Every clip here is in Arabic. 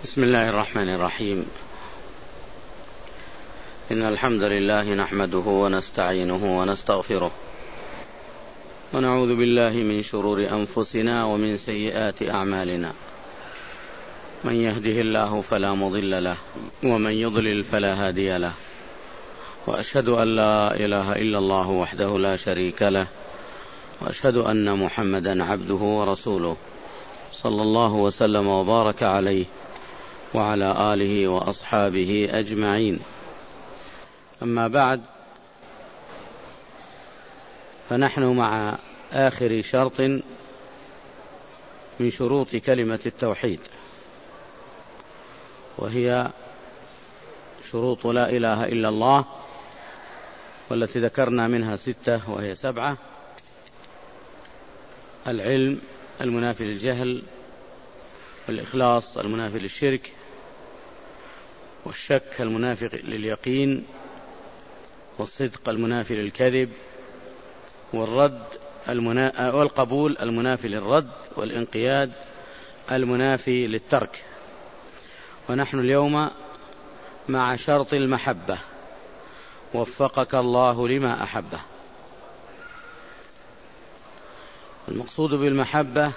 بسم الله الرحمن الرحيم. إن الحمد لله نحمده ونستعينه ونستغفره ونعوذ بالله من شرور أنفسنا ومن سيئات أعمالنا. من يهده الله فلا مضل له ومن يضلل فلا هادي له، وأشهد أن لا إله إلا الله وحده لا شريك له، وأشهد أن محمدا عبده ورسوله صلى الله وسلم وبارك عليه وعلى آله وأصحابه أجمعين. أما بعد، فنحن مع آخر شرط من شروط كلمة التوحيد، وهي شروط لا إله إلا الله، والتي ذكرنا منها 6 وهي 7: العلم المنافي للجهل، والإخلاص المنافي للشرك، والشك المنافي لليقين، والصدق المنافي للكذب، والقبول المنافي للرد، والانقياد المنافي للترك. ونحن اليوم مع شرط المحبة، وفقك الله لما أحبه. المقصود بالمحبة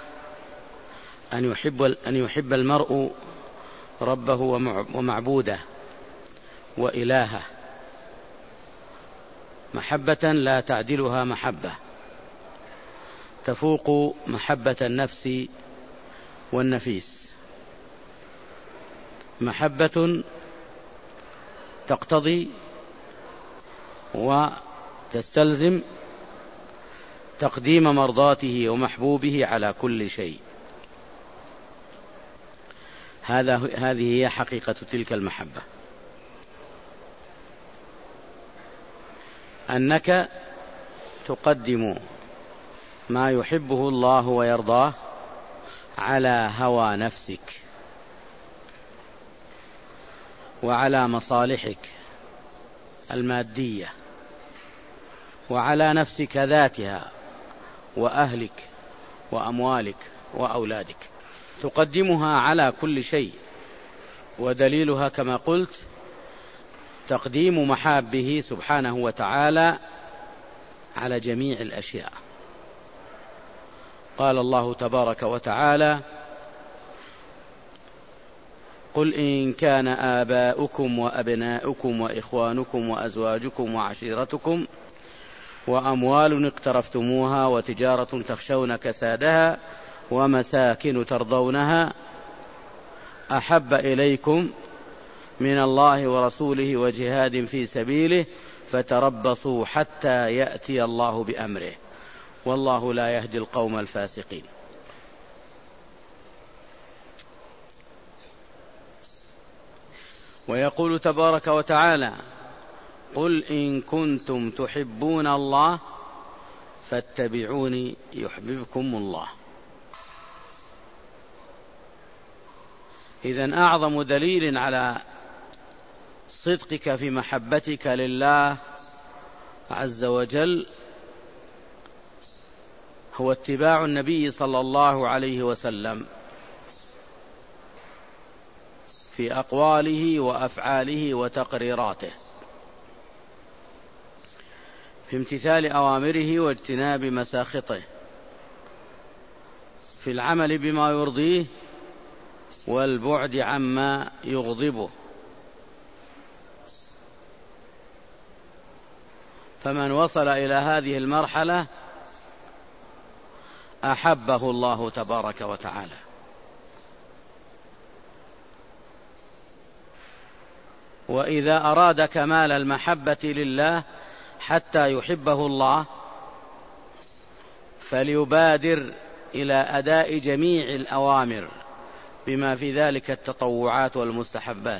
أن يحب المرء ربه ومعبوده وإلهه محبة لا تعدلها محبة، تفوق محبة النفس والنفيس، محبة تقتضي وتستلزم تقديم مرضاته ومحبوبه على كل شيء. هذه هي حقيقة تلك المحبة، أنك تقدم ما يحبه الله ويرضاه على هوى نفسك وعلى مصالحك المادية وعلى نفسك ذاتها وأهلك وأموالك وأولادك، تقدمها على كل شيء. ودليلها كما قلت تقديم محابه سبحانه وتعالى على جميع الأشياء. قال الله تبارك وتعالى: قل إن كان آباؤكم وأبناؤكم وإخوانكم وأزواجكم وعشيرتكم وأموال اقترفتموها وتجارة تخشون كسادها ومساكن ترضونها أحب إليكم من الله ورسوله وجهاد في سبيله فتربصوا حتى يأتي الله بأمره والله لا يهدي القوم الفاسقين. ويقول تبارك وتعالى: قل إن كنتم تحبون الله فاتبعوني يحببكم الله. إذن أعظم دليل على صدقك في محبتك لله عز وجل هو اتباع النبي صلى الله عليه وسلم في أقواله وأفعاله وتقريراته، في امتثال أوامره واجتناب مساخطه، في العمل بما يرضيه والبعد عما يغضبه. فمن وصل إلى هذه المرحلة أحبه الله تبارك وتعالى. وإذا أراد كمال المحبة لله حتى يحبه الله فليبادر إلى أداء جميع الأوامر بما في ذلك التطوعات والمستحبات.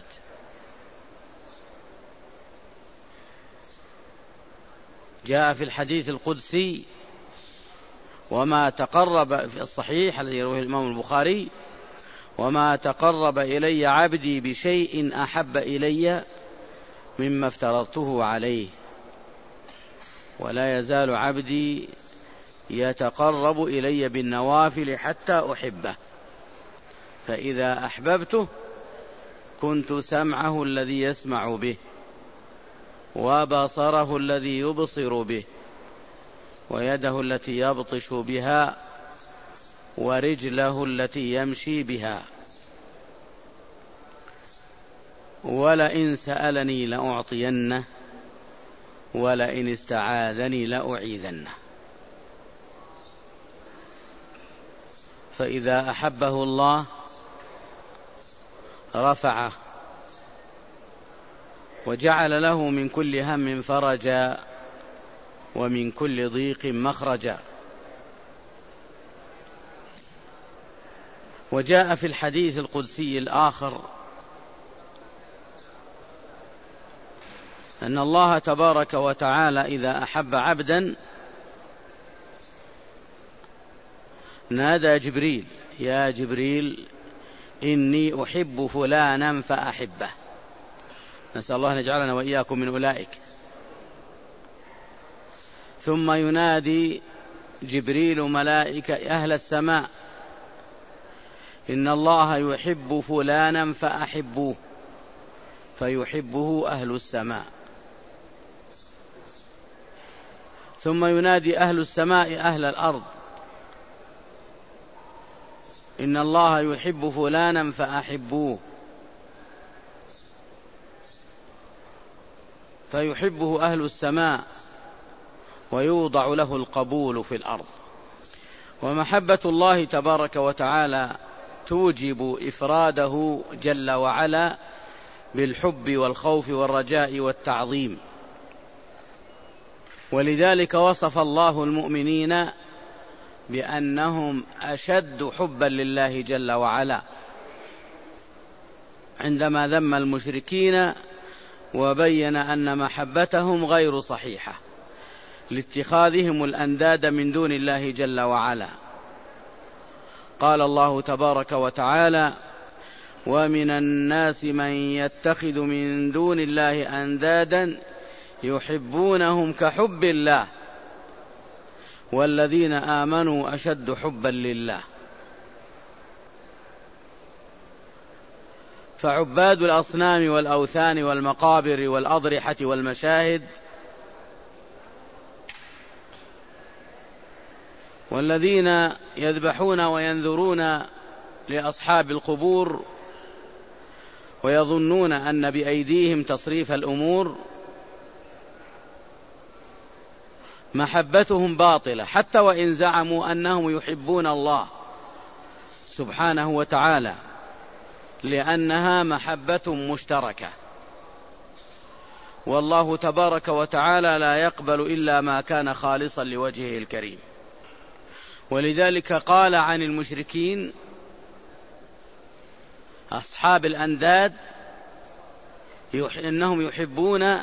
جاء في الحديث القدسي: وما تقرب في الصحيح الذي يرويه الإمام البخاري: وما تقرب إلي عبدي بشيء أحب إلي مما افترضته عليه، ولا يزال عبدي يتقرب إلي بالنوافل حتى أحبه، فإذا أحببته كنت سمعه الذي يسمع به وبصره الذي يبصر به ويده التي يبطش بها ورجله التي يمشي بها، ولئن سألني لأعطينه ولئن استعاذني لأعيذنه. فإذا أحبه الله رفعه وجعل له من كل هم فرجا ومن كل ضيق مخرجا. وجاء في الحديث القدسي الآخر أن الله تبارك وتعالى إذا أحب عبدا نادى جبريل: يا جبريل إني أحب فلانا فأحبه. نسأل الله أن يجعلنا وإياكم من أولئك. ثم ينادي جبريل ملائكة أهل السماء: إن الله يحب فلانا فأحبوه، فيحبه أهل السماء. ثم ينادي أهل السماء أهل الأرض: إن الله يحب فلانا فأحبوه، فيحبه أهل السماء ويوضع له القبول في الأرض. ومحبة الله تبارك وتعالى توجب إفراده جل وعلا بالحب والخوف والرجاء والتعظيم. ولذلك وصف الله المؤمنين بأنهم أشد حبا لله جل وعلا عندما ذم المشركين وبين أن محبتهم غير صحيحة لاتخاذهم الأنداد من دون الله جل وعلا. قال الله تبارك وتعالى: ومن الناس من يتخذ من دون الله أندادا يحبونهم كحب الله والذين آمنوا أشد حبا لله. فعباد الأصنام والأوثان والمقابر والأضرحة والمشاهد والذين يذبحون وينذرون لأصحاب القبور ويظنون أن بأيديهم تصريف الأمور، محبتهم باطلة حتى وإن زعموا أنهم يحبون الله سبحانه وتعالى، لأنها محبة مشتركة. والله تبارك وتعالى لا يقبل إلا ما كان خالصا لوجهه الكريم. ولذلك قال عن المشركين أصحاب الأنداد إنهم يحبون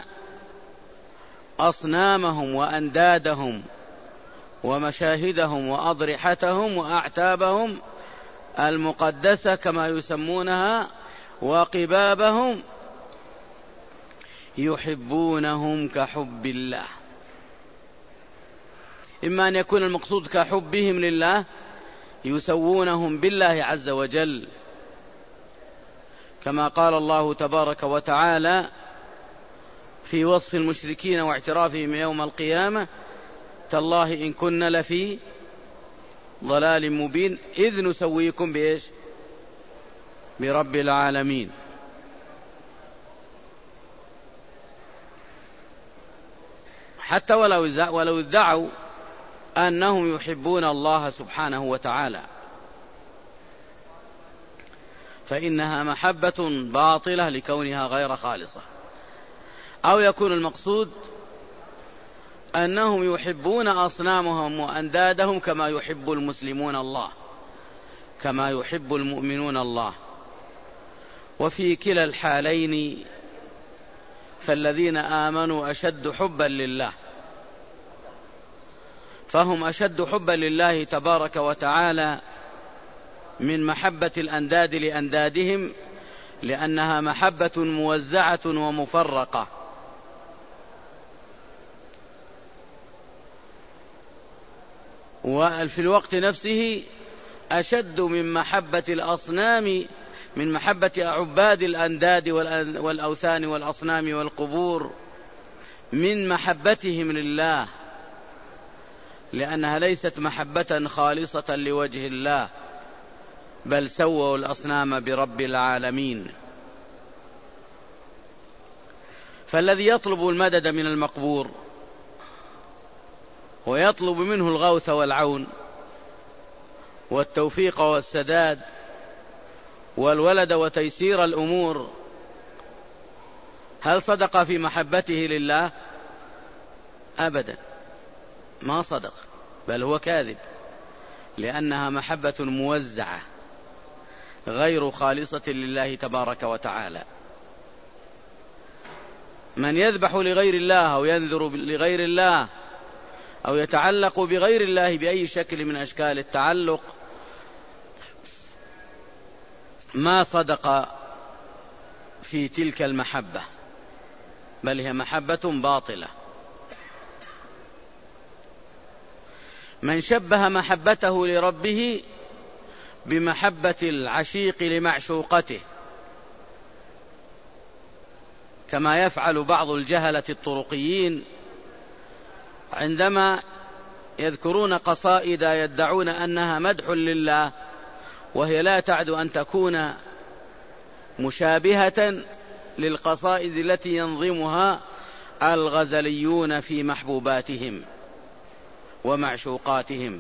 أصنامهم وأندادهم ومشاهدهم وأضرحتهم وأعتابهم المقدسة كما يسمونها وقبابهم، يحبونهم كحب الله. إما أن يكون المقصود كحبهم لله يسوونهم بالله عز وجل، كما قال الله تبارك وتعالى في وصف المشركين واعترافهم يوم القيامة: تالله إن كنا لفي ضلال مبين إذ نسويكم بإيش؟ برب العالمين. حتى ولو ادعوا أنهم يحبون الله سبحانه وتعالى، فإنها محبة باطلة لكونها غير خالصة. أو يكون المقصود أنهم يحبون أصنامهم وأندادهم كما يحب المسلمون الله، كما يحب المؤمنون الله. وفي كلا الحالين فالذين آمنوا أشد حبا لله، فهم أشد حبا لله تبارك وتعالى من محبة الأنداد لأندادهم، لأنها محبة موزعة ومفرقة. وفي الوقت نفسه أشد من محبة الأصنام من محبة عباد الأنداد والأوثان والأصنام والقبور، من محبتهم لله، لأنها ليست محبة خالصة لوجه الله، بل سووا الأصنام برب العالمين. فالذي يطلب المدد من المقبور ويطلب منه الغوث والعون والتوفيق والسداد والولد وتيسير الأمور، هل صدق في محبته لله؟ أبدا، ما صدق، بل هو كاذب، لأنها محبة موزعة غير خالصة لله تبارك وتعالى. من يذبح لغير الله أو ينذر لغير الله أو يتعلق بغير الله بأي شكل من أشكال التعلق ما صدق في تلك المحبة، بل هي محبة باطلة. من شبه محبته لربه بمحبة العشيق لمعشوقته، كما يفعل بعض الجهلة الطرقيين عندما يذكرون قصائد يدعون أنها مدح لله، وهي لا تعد أن تكون مشابهة للقصائد التي ينظمها الغزليون في محبوباتهم ومعشوقاتهم.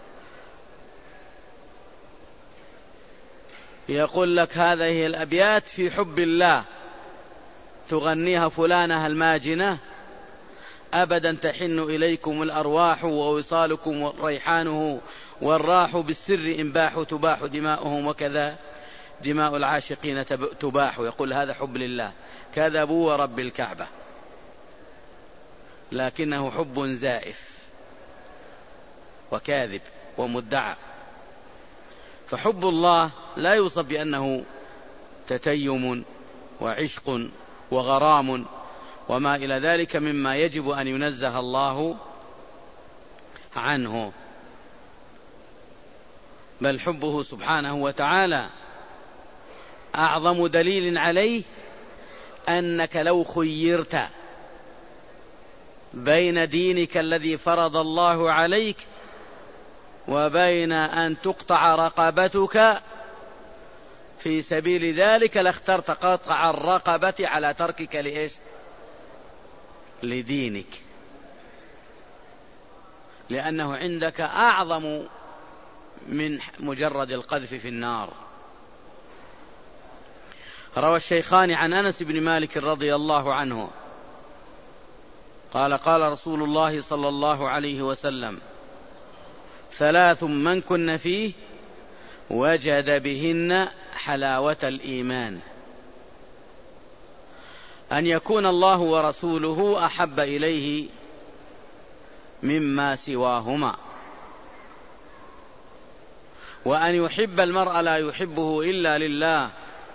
يقول لك هذه الأبيات في حب الله تغنيها فلانة الماجنة، أبدا تحن إليكم الأرواح ووصالكم ريحانه، والراح بالسر إنباح تباح دماؤهم، وكذا دماء العاشقين تباح. يقول هذا حب لله. كذبوا ورب الكعبة، لكنه حب زائف وكاذب ومدعى. فحب الله لا يوصف بأنه تتيم وعشق وغرام وما إلى ذلك مما يجب أن ينزه الله عنه، بل حبه سبحانه وتعالى أعظم دليل عليه أنك لو خيرت بين دينك الذي فرض الله عليك وبين أن تقطع رقبتك في سبيل ذلك لاخترت قطع الرقبة على تركك لإيش؟ لدينك، لأنه عندك أعظم من مجرد القذف في النار. روى الشيخان عن أنس بن مالك رضي الله عنه قال قال رسول الله صلى الله عليه وسلم: ثلاث من كن فيه وجد بهن حلاوة الإيمان: أن يكون الله ورسوله أحب إليه مما سواهما، وأن يحب المرء لا يحبه إلا لله،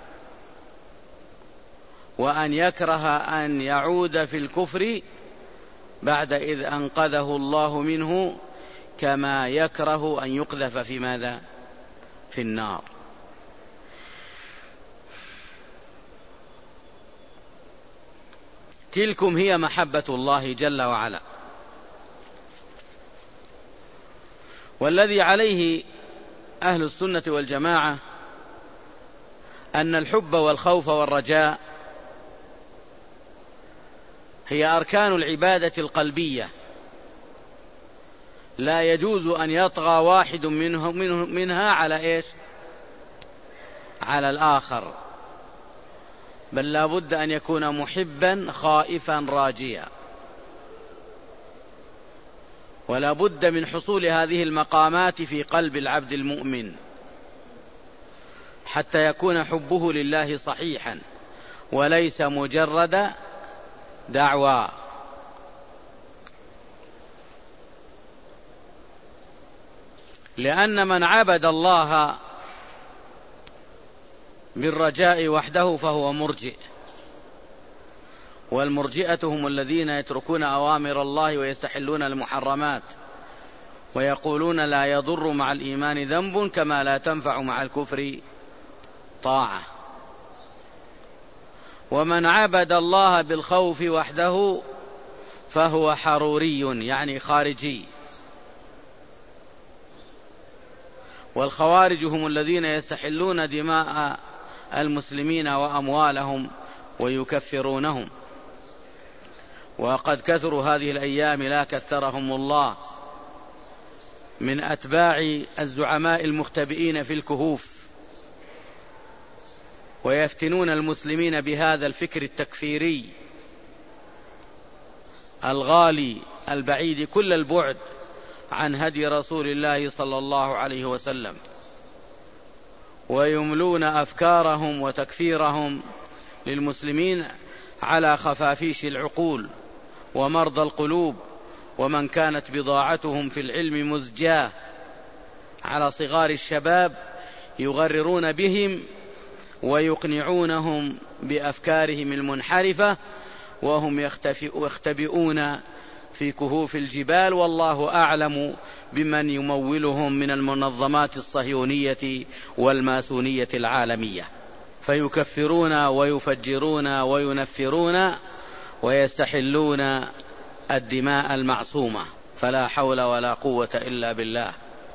وأن يكره أن يعود في الكفر بعد إذ أنقذه الله منه، كما يكره أن يقذف في ماذا؟ في النار. تلكم هي محبة الله جل وعلا، والذي عليه أهل السنة والجماعة أن الحب والخوف والرجاء هي أركان العبادة القلبية، لا يجوز أن يطغى واحد منها على إيش؟ على الآخر، بل لا بد أن يكون محبا خائفا راجيا، ولا بد من حصول هذه المقامات في قلب العبد المؤمن حتى يكون حبه لله صحيحا وليس مجرد دعوى. لأن من عبد الله بالرجاء وحده فهو مرجئ، والمرجئة هم الذين يتركون أوامر الله ويستحلون المحرمات، ويقولون لا يضر مع الإيمان ذنب كما لا تنفع مع الكفر طاعة. ومن عبد الله بالخوف وحده فهو حروري يعني خارجي. والخوارج هم الذين يستحلون دماء المسلمين وأموالهم ويكفرونهم، وقد كثروا هذه الأيام لا كثرهم الله من أتباع الزعماء المختبئين في الكهوف، ويفتنون المسلمين بهذا الفكر التكفيري الغالي البعيد كل البعد عن هدي رسول الله صلى الله عليه وسلم، ويملون أفكارهم وتكفيرهم للمسلمين على خفافيش العقول ومرضى القلوب، ومن كانت بضاعتهم في العلم مزجاة على صغار الشباب يغررون بهم ويقنعونهم بأفكارهم المنحرفة وهم يختبئون في كهوف الجبال، والله أعلم بمن يمولهم من المنظمات الصهيونية والماسونية العالمية، فيكفرون ويفجرون وينفرون ويستحلون الدماء المعصومة، فلا حول ولا قوة إلا بالله.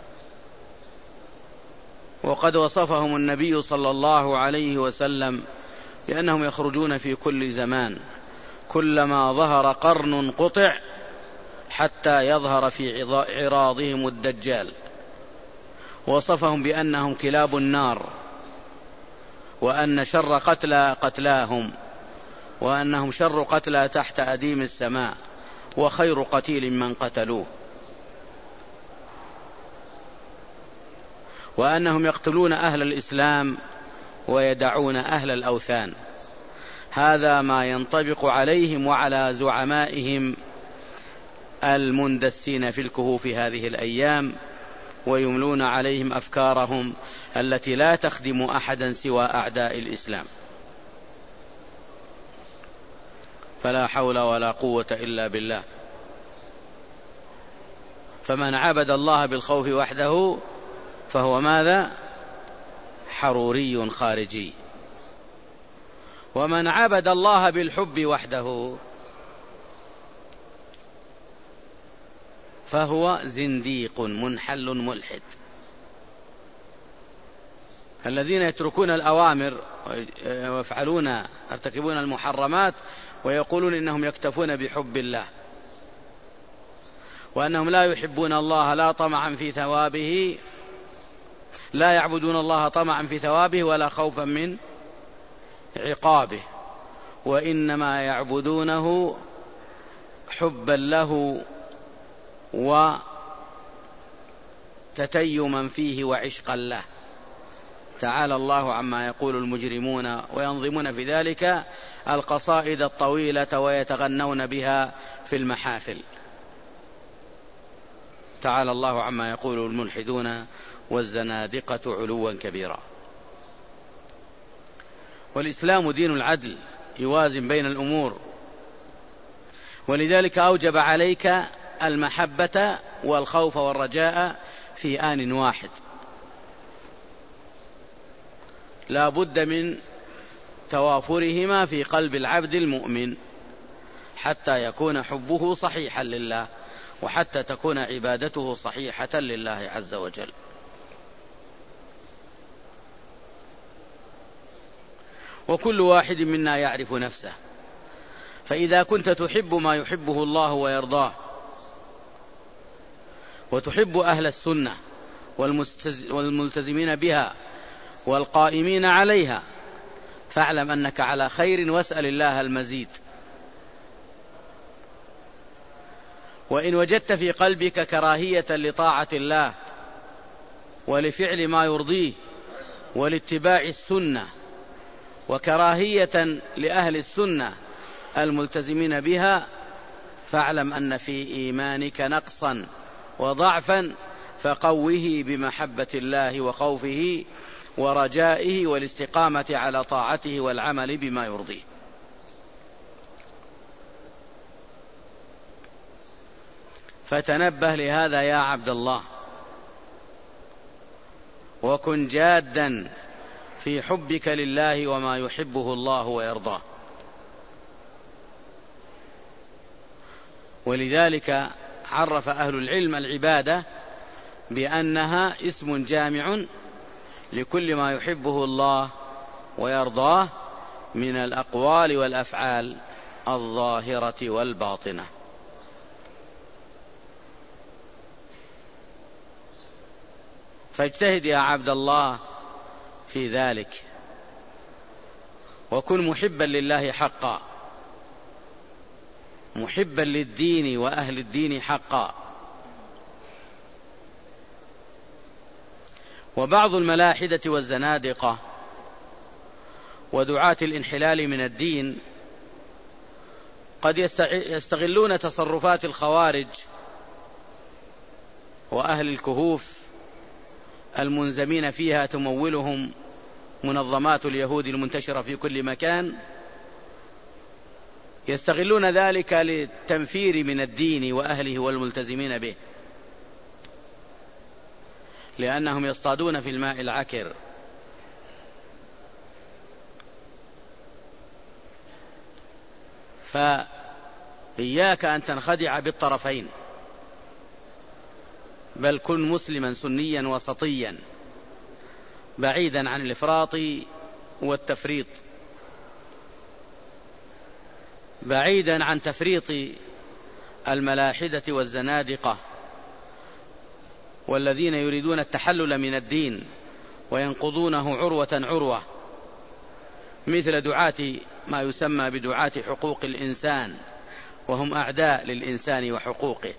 وقد وصفهم النبي صلى الله عليه وسلم بأنهم يخرجون في كل زمان، كلما ظهر قرن قطع حتى يظهر في عراضهم الدجال. وصفهم بأنهم كلاب النار، وأن شر قتلى قتلاهم، وأنهم شر قتلى تحت أديم السماء، وخير قتيل من قتلوه، وأنهم يقتلون أهل الإسلام ويدعون أهل الأوثان. هذا ما ينطبق عليهم وعلى زعمائهم المندسين في الكهوف هذه الأيام، ويملون عليهم أفكارهم التي لا تخدم أحدا سوى أعداء الإسلام. فلا حول ولا قوة إلا بالله. فمن عبد الله بالخوف وحده فهو ماذا؟ حروري خارجي. ومن عبد الله بالحب وحده فهو زنديق منحل ملحد. الذين يتركون الأوامر ويفعلون يرتكبون المحرمات ويقولون إنهم يكتفون بحب الله، وأنهم لا يحبون الله لا طمعا في ثوابه، لا يعبدون الله طمعا في ثوابه ولا خوفا من عقابه، وإنما يعبدونه حبا له وتتيما فيه وعشقا له. تعالى الله عما يقول المجرمون، وينظمون في ذلك القصائد الطويلة ويتغنون بها في المحافل. تعالى الله عما يقول الملحدون والزنادقة علوا كبيرا. والإسلام دين العدل يوازن بين الأمور، ولذلك أوجب عليك المحبة والخوف والرجاء في آن واحد. لا بد من توافرهما في قلب العبد المؤمن حتى يكون حبه صحيحا لله، وحتى تكون عبادته صحيحة لله عز وجل. وكل واحد منا يعرف نفسه، فإذا كنت تحب ما يحبه الله ويرضاه، وتحب أهل السنة والملتزمين بها والقائمين عليها، فاعلم أنك على خير واسأل الله المزيد. وإن وجدت في قلبك كراهية لطاعة الله ولفعل ما يرضيه ولاتباع السنة، وكراهية لأهل السنة الملتزمين بها، فاعلم أن في إيمانك نقصا وضعفا، فقوه بمحبة الله وخوفه ورجائه والاستقامة على طاعته والعمل بما يرضيه. فتنبه لهذا يا عبد الله، وكن جادا في حبك لله وما يحبه الله ويرضاه. ولذلك عرف أهل العلم العبادة بأنها اسم جامع لكل ما يحبه الله ويرضاه من الأقوال والأفعال الظاهرة والباطنة. فاجتهد يا عبد الله في ذلك، وكن محبا لله حقا، محبا للدين وأهل الدين حقا. وبعض الملاحدة والزنادقة ودعاة الانحلال من الدين قد يستغلون تصرفات الخوارج وأهل الكهوف المنزمين فيها تمولهم منظمات اليهود المنتشرة في كل مكان، يستغلون ذلك للتنفير من الدين وأهله والملتزمين به، لأنهم يصطادون في الماء العكر. فإياك أن تنخدع بالطرفين، بل كن مسلما سنيا وسطيا بعيدا عن الإفراط والتفريط، بعيدا عن تفريط الملاحدة والزنادقة والذين يريدون التحلل من الدين وينقضونه عروة عروة، مثل دعاة ما يسمى بدعاة حقوق الإنسان، وهم أعداء للإنسان وحقوقه،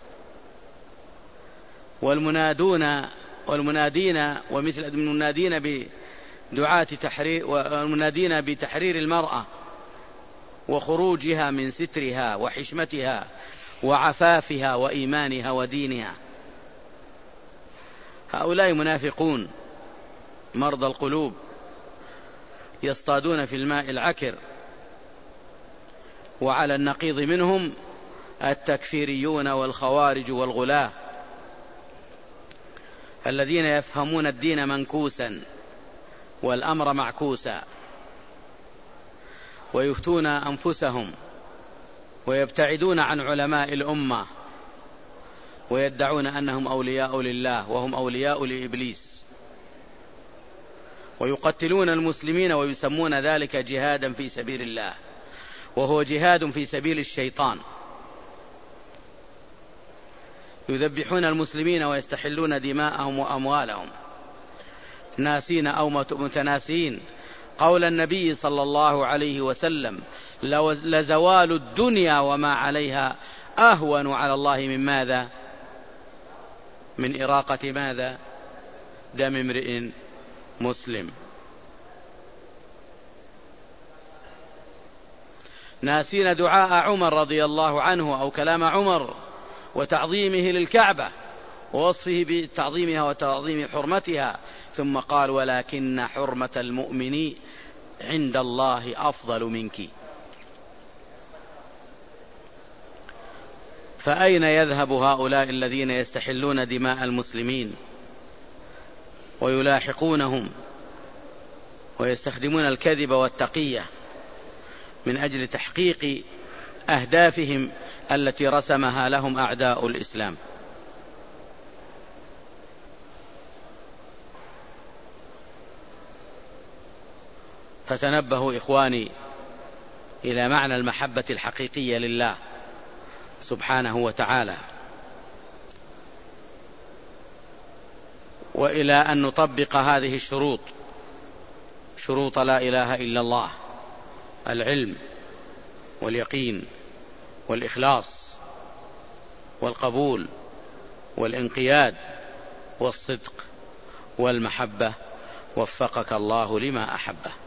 والمنادين ومثل المنادين بدعاة تحرير، والمنادين بتحرير المرأة وخروجها من سترها وحشمتها وعفافها وإيمانها ودينها. هؤلاء منافقون مرضى القلوب يصطادون في الماء العكر. وعلى النقيض منهم التكفيريون والخوارج والغلاة الذين يفهمون الدين منكوسا والأمر معكوسا، ويفتون أنفسهم ويبتعدون عن علماء الأمة ويدعون أنهم أولياء لله وهم أولياء لإبليس، ويقتلون المسلمين ويسمون ذلك جهادا في سبيل الله، وهو جهاد في سبيل الشيطان. يذبحون المسلمين ويستحلون دماءهم وأموالهم، ناسين أو متناسين قول النبي صلى الله عليه وسلم: لزوال الدنيا وما عليها أهون على الله من ماذا؟ من إراقة ماذا؟ دم امرئ مسلم. ناسين دعاء عمر رضي الله عنه أو كلام عمر وتعظيمه للكعبة ووصفه بتعظيمها وتعظيم حرمتها، ثم قال: ولكن حرمة المؤمن عند الله أفضل منك. فأين يذهب هؤلاء الذين يستحلون دماء المسلمين ويلاحقونهم ويستخدمون الكذب والتقية من أجل تحقيق أهدافهم التي رسمها لهم أعداء الإسلام؟ فتنبهوا إخواني إلى معنى المحبة الحقيقية لله سبحانه وتعالى، وإلى أن نطبق هذه الشروط، شروط لا إله إلا الله: العلم واليقين والإخلاص والقبول والانقياد والصدق والمحبة. وفقك الله لما أحبه.